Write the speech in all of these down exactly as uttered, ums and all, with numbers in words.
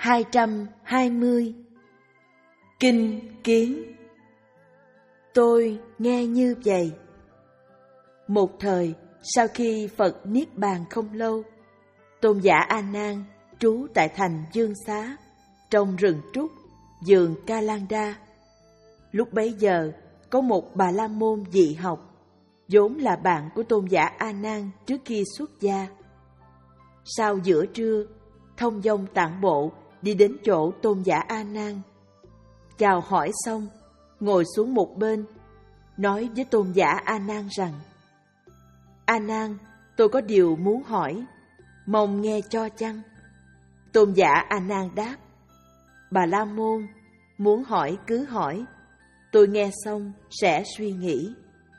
hai trăm hai mươi. Kinh kiến. Tôi nghe như vậy. Một thời, sau khi Phật Niết Bàn không lâu, Tôn giả A Nan trú tại thành Dương Xá, trong rừng trúc, vườn Ca Lan Đa. Lúc bấy giờ, có một Bà La Môn dị học, vốn là bạn của Tôn giả A Nan trước khi xuất gia. Sau giữa trưa, thông dong tản bộ đi đến chỗ Tôn giả A Nan. Chào hỏi xong, ngồi xuống một bên, nói với Tôn giả A Nan rằng: A Nan, tôi có điều muốn hỏi, mong nghe cho chăng? Tôn giả A Nan đáp: Bà La Môn, muốn hỏi cứ hỏi, tôi nghe xong sẽ suy nghĩ.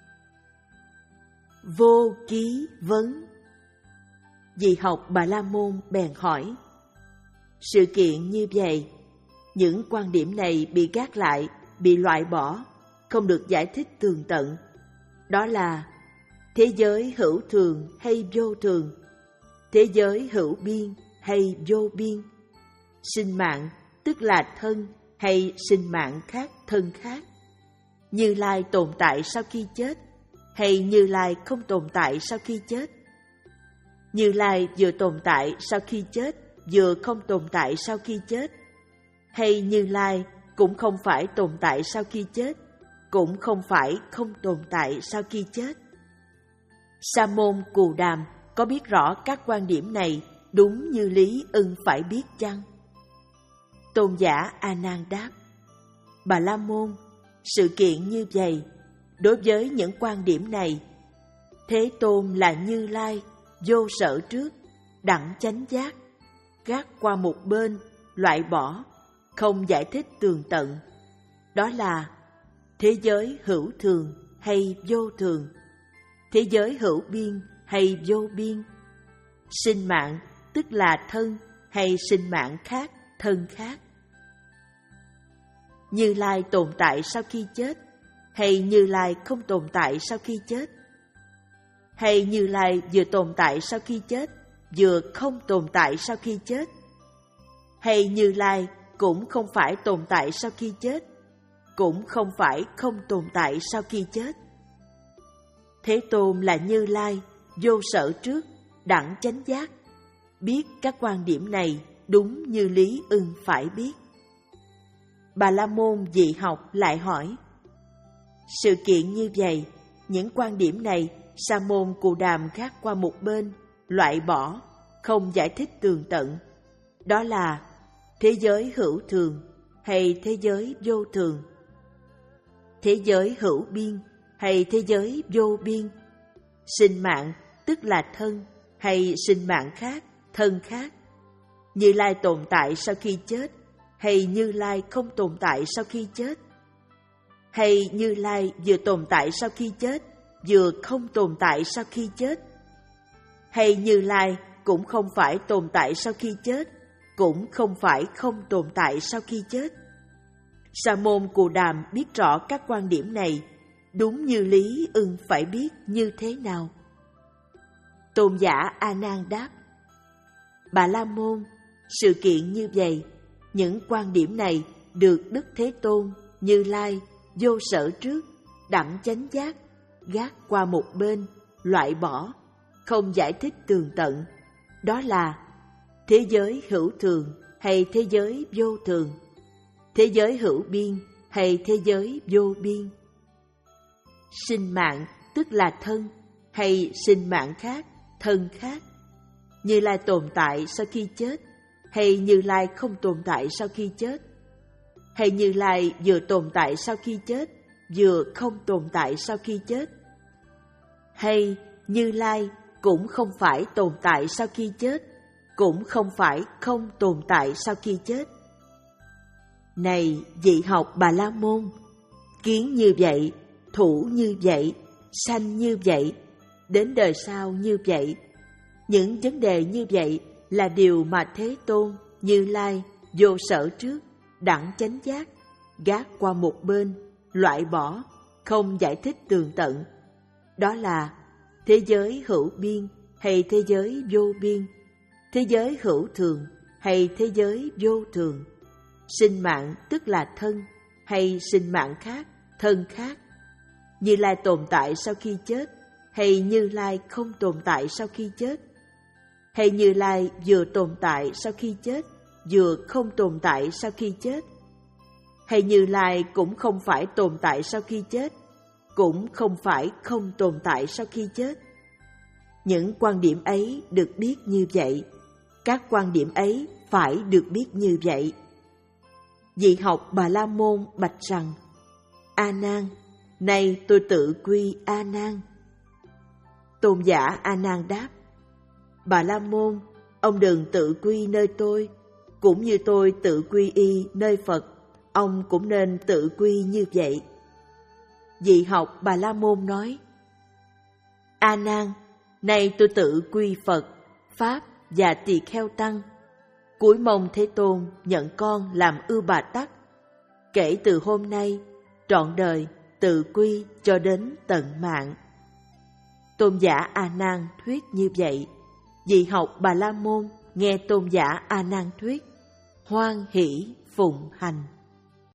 Vô ký vấn. Dị học Bà La Môn bèn hỏi: sự kiện như vậy, những quan điểm này bị gác lại, bị loại bỏ, không được giải thích tường tận. Đó là thế giới hữu thường hay vô thường, thế giới hữu biên hay vô biên, sinh mạng tức là thân hay sinh mạng khác thân khác, Như Lai tồn tại sau khi chết hay Như Lai không tồn tại sau khi chết, Như Lai vừa tồn tại sau khi chết vừa không tồn tại sau khi chết, hay Như Lai cũng không phải tồn tại sau khi chết, cũng không phải không tồn tại sau khi chết. Sa môn Cù Đàm có biết rõ các quan điểm này đúng như lý ưng phải biết chăng? Tôn giả A Nan đáp: Bà La Môn, sự kiện như vậy, đối với những quan điểm này, Thế Tôn là Như Lai, vô sở trước, đẳng chánh giác, gác qua một bên, loại bỏ, không giải thích tường tận. Đó là thế giới hữu thường hay vô thường, thế giới hữu biên hay vô biên, sinh mạng tức là thân hay sinh mạng khác thân khác, Như Lai tồn tại sau khi chết hay Như Lai không tồn tại sau khi chết, hay Như Lai vừa tồn tại sau khi chết vừa không tồn tại sau khi chết, hay Như Lai cũng không phải tồn tại sau khi chết, cũng không phải không tồn tại sau khi chết. Thế Tôn là Như Lai, vô sở trước, đẳng chánh giác, biết các quan điểm này đúng như lý ưng phải biết. Bà La Môn dị học lại hỏi: sự kiện như vậy, những quan điểm này Sa môn Cù Đàm gác qua một bên, loại bỏ, không giải thích tường tận. Đó là thế giới hữu thường hay thế giới vô thường, thế giới hữu biên hay thế giới vô biên, sinh mạng tức là thân hay sinh mạng khác thân khác, Như Lai tồn tại sau khi chết hay Như Lai không tồn tại sau khi chết, hay Như Lai vừa tồn tại sau khi chết vừa không tồn tại sau khi chết, hay Như Lai cũng không phải tồn tại sau khi chết, cũng không phải không tồn tại sau khi chết. Sa môn Cù Đàm biết rõ các quan điểm này đúng như lý ưng phải biết như thế nào? Tôn giả A Nan đáp: Bà La Môn, sự kiện như vậy, những quan điểm này được Đức Thế Tôn, Như Lai, vô sở trước, đẳng chánh giác, gác qua một bên, loại bỏ, không giải thích tường tận. Đó là thế giới hữu thường hay thế giới vô thường, thế giới hữu biên hay thế giới vô biên, sinh mạng tức là thân hay sinh mạng khác thân khác, Như Lai tồn tại sau khi chết hay Như Lai không tồn tại sau khi chết, hay Như Lai vừa tồn tại sau khi chết vừa không tồn tại sau khi chết, hay Như Lai cũng không phải tồn tại sau khi chết, cũng không phải không tồn tại sau khi chết. Này dị học Bà La Môn, kiến như vậy, thủ như vậy, sanh như vậy, đến đời sau như vậy, những vấn đề như vậy là điều mà Thế Tôn, Như Lai, vô sở trước, đẳng chánh giác, gác qua một bên, loại bỏ, không giải thích tường tận. Đó là thế giới hữu biên hay thế giới vô biên, thế giới hữu thường hay thế giới vô thường? Sinh mạng tức là thân, hay sinh mạng khác, thân khác? Như Lai tồn tại sau khi chết, hay Như Lai không tồn tại sau khi chết? Hay Như Lai vừa tồn tại sau khi chết, vừa không tồn tại sau khi chết? Hay Như Lai cũng không phải tồn tại sau khi chết, cũng không phải không tồn tại sau khi chết? Những quan điểm ấy được biết như vậy. Các quan điểm ấy phải được biết như vậy. Vị học Bà La Môn bạch rằng: A Nan, nay tôi tự quy A Nan. Tôn giả A Nan đáp: Bà La Môn, ông đừng tự quy nơi tôi, cũng như tôi tự quy y nơi Phật, ông cũng nên tự quy như vậy. Vị học Bà La Môn nói: A Nan, nay tôi tự quy Phật, Pháp và Tỳ Kheo Tăng, cúi mong Thế Tôn nhận con làm Ưu Bà Tắc. Kể từ hôm nay, trọn đời tự quy cho đến tận mạng. Tôn giả A Nan thuyết như vậy. Vị học Bà La Môn nghe tôn giả A Nan thuyết, hoan hỷ phụng hành.